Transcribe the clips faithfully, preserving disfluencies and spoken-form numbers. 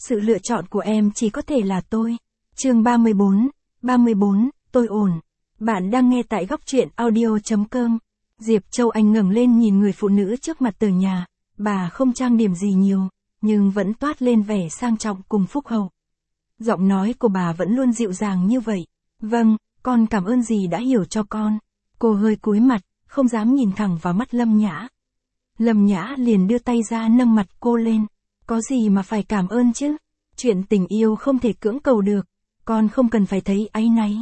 Sự lựa chọn của em chỉ có thể là tôi. Chương ba mươi bốn, ba mươi bốn, tôi ổn. Bạn đang nghe tại góc truyện audio chấm com. Diệp Châu Anh ngẩng lên nhìn người phụ nữ trước mặt từ nhà, bà không trang điểm gì nhiều, nhưng vẫn toát lên vẻ sang trọng cùng phúc hậu. Giọng nói của bà vẫn luôn dịu dàng như vậy. Vâng, con cảm ơn dì đã hiểu cho con. Cô hơi cúi mặt, không dám nhìn thẳng vào mắt Lâm Nhã. Lâm Nhã liền đưa tay ra nâng mặt cô lên. Có gì mà phải cảm ơn chứ? Chuyện tình yêu không thể cưỡng cầu được, con không cần phải thấy áy náy.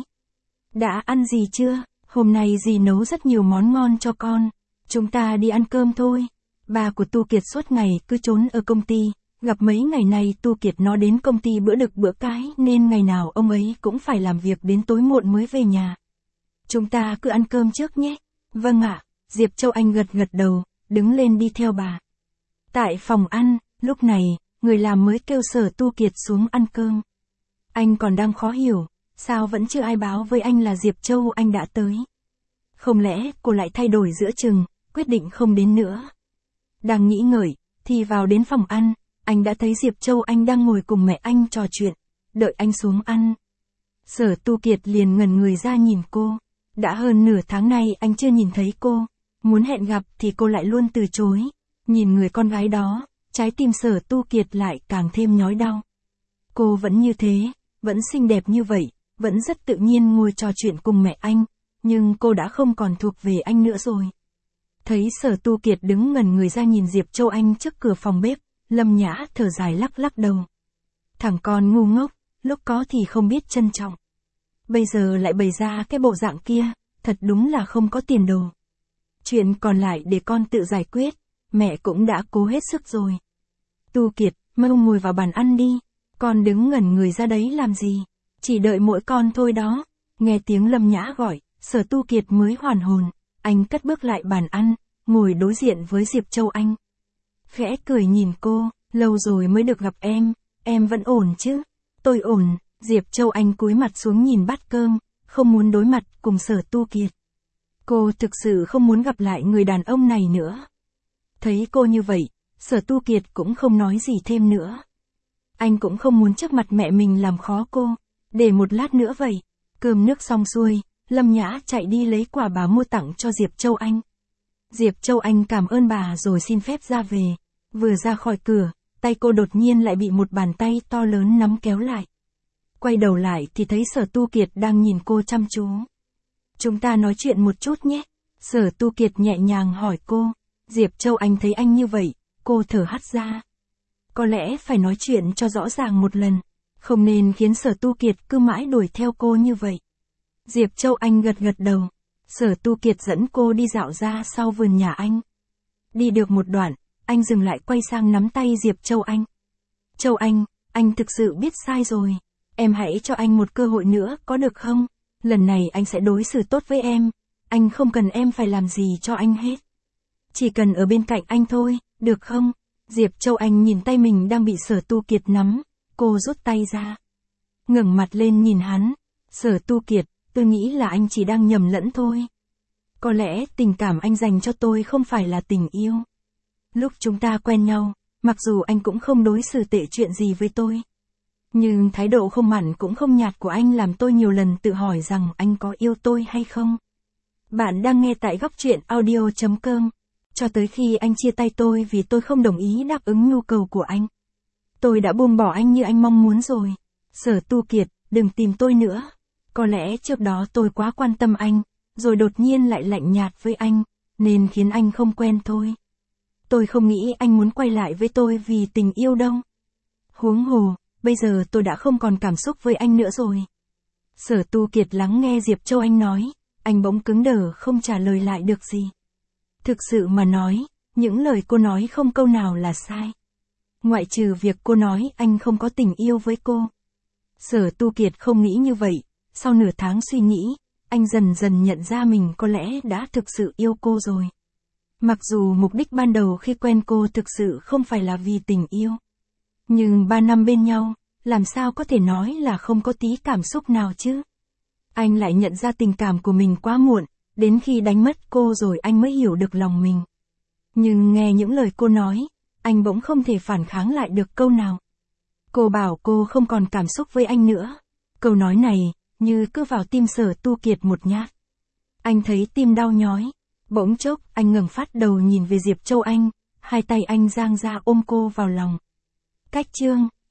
Đã ăn gì chưa? Hôm nay dì nấu rất nhiều món ngon cho con. Chúng ta đi ăn cơm thôi. Ba của Tu Kiệt suốt ngày cứ trốn ở công ty, gặp mấy ngày nay Tu Kiệt nó đến công ty bữa đực bữa cái nên ngày nào ông ấy cũng phải làm việc đến tối muộn mới về nhà. Chúng ta cứ ăn cơm trước nhé. Vâng ạ, Diệp Châu Anh gật gật đầu, đứng lên đi theo bà. Tại phòng ăn, lúc này, người làm mới kêu Sở Tu Kiệt xuống ăn cơm. Anh còn đang khó hiểu, sao vẫn chưa ai báo với anh là Diệp Châu Anh đã tới. Không lẽ cô lại thay đổi giữa chừng, quyết định không đến nữa. Đang nghĩ ngợi, thì vào đến phòng ăn, anh đã thấy Diệp Châu Anh đang ngồi cùng mẹ anh trò chuyện, đợi anh xuống ăn. Sở Tu Kiệt liền ngẩn người ra nhìn cô. Đã hơn nửa tháng nay anh chưa nhìn thấy cô, muốn hẹn gặp thì cô lại luôn từ chối. Nhìn người con gái đó, trái tim Sở Tu Kiệt lại càng thêm nhói đau. Cô vẫn như thế, vẫn xinh đẹp như vậy, vẫn rất tự nhiên ngồi trò chuyện cùng mẹ anh, nhưng cô đã không còn thuộc về anh nữa rồi. Thấy Sở Tu Kiệt đứng ngẩn người ra nhìn Diệp Châu Anh trước cửa phòng bếp, Lâm Nhã thở dài lắc lắc đầu. Thằng con ngu ngốc, lúc có thì không biết trân trọng. Bây giờ lại bày ra cái bộ dạng kia, thật đúng là không có tiền đồ. Chuyện còn lại để con tự giải quyết, mẹ cũng đã cố hết sức rồi. Tu Kiệt, mau ngồi vào bàn ăn đi, con đứng ngẩn người ra đấy làm gì, chỉ đợi mỗi con thôi đó. Nghe tiếng Lâm Nhã gọi, Sở Tu Kiệt mới hoàn hồn, anh cất bước lại bàn ăn, ngồi đối diện với Diệp Châu Anh. Khẽ cười nhìn cô, lâu rồi mới được gặp em, em vẫn ổn chứ? Tôi ổn. Diệp Châu Anh cúi mặt xuống nhìn bát cơm, không muốn đối mặt cùng Sở Tu Kiệt. Cô thực sự không muốn gặp lại người đàn ông này nữa. Thấy cô như vậy, Sở Tu Kiệt cũng không nói gì thêm nữa. Anh cũng không muốn trước mặt mẹ mình làm khó cô, để một lát nữa vậy. Cơm nước xong xuôi, Lâm Nhã chạy đi lấy quà bà mua tặng cho Diệp Châu Anh. Diệp Châu Anh cảm ơn bà rồi xin phép ra về. Vừa ra khỏi cửa, tay cô đột nhiên lại bị một bàn tay to lớn nắm kéo lại. Quay đầu lại thì thấy Sở Tu Kiệt đang nhìn cô chăm chú. Chúng ta nói chuyện một chút nhé. Sở Tu Kiệt nhẹ nhàng hỏi cô. Diệp Châu Anh thấy anh như vậy, cô thở hắt ra. Có lẽ phải nói chuyện cho rõ ràng một lần, không nên khiến Sở Tu Kiệt cứ mãi đuổi theo cô như vậy. Diệp Châu Anh gật gật đầu. Sở Tu Kiệt dẫn cô đi dạo ra sau vườn nhà anh. Đi được một đoạn, anh dừng lại quay sang nắm tay Diệp Châu Anh. Châu Anh, anh thực sự biết sai rồi. Em hãy cho anh một cơ hội nữa có được không? Lần này anh sẽ đối xử tốt với em. Anh không cần em phải làm gì cho anh hết. Chỉ cần ở bên cạnh anh thôi, được không? Diệp Châu Anh nhìn tay mình đang bị Sở Tu Kiệt nắm. Cô rút tay ra. Ngẩng mặt lên nhìn hắn. Sở Tu Kiệt, tôi nghĩ là anh chỉ đang nhầm lẫn thôi. Có lẽ tình cảm anh dành cho tôi không phải là tình yêu. Lúc chúng ta quen nhau, mặc dù anh cũng không đối xử tệ chuyện gì với tôi. Nhưng thái độ không mặn cũng không nhạt của anh làm tôi nhiều lần tự hỏi rằng anh có yêu tôi hay không. Bạn đang nghe tại góc truyện audio chấm com. Cho tới khi anh chia tay tôi vì tôi không đồng ý đáp ứng nhu cầu của anh. Tôi đã buông bỏ anh như anh mong muốn rồi. Sở Tu Kiệt, đừng tìm tôi nữa. Có lẽ trước đó tôi quá quan tâm anh, rồi đột nhiên lại lạnh nhạt với anh, nên khiến anh không quen thôi. Tôi không nghĩ anh muốn quay lại với tôi vì tình yêu đâu. Huống hồ, bây giờ tôi đã không còn cảm xúc với anh nữa rồi. Sở Tu Kiệt lắng nghe Diệp Châu Anh nói, anh bỗng cứng đờ không trả lời lại được gì. Thực sự mà nói, những lời cô nói không câu nào là sai. Ngoại trừ việc cô nói anh không có tình yêu với cô. Sở Tu Kiệt không nghĩ như vậy, sau nửa tháng suy nghĩ, anh dần dần nhận ra mình có lẽ đã thực sự yêu cô rồi. Mặc dù mục đích ban đầu khi quen cô thực sự không phải là vì tình yêu. Nhưng ba năm bên nhau, làm sao có thể nói là không có tí cảm xúc nào chứ? Anh lại nhận ra tình cảm của mình quá muộn, đến khi đánh mất cô rồi anh mới hiểu được lòng mình. Nhưng nghe những lời cô nói, anh bỗng không thể phản kháng lại được câu nào. Cô bảo cô không còn cảm xúc với anh nữa. Câu nói này, như cứ vào tim Sở Tu Kiệt một nhát. Anh thấy tim đau nhói. Bỗng chốc, anh ngẩng phát đầu nhìn về Diệp Châu Anh, hai tay anh dang ra ôm cô vào lòng. Cách chương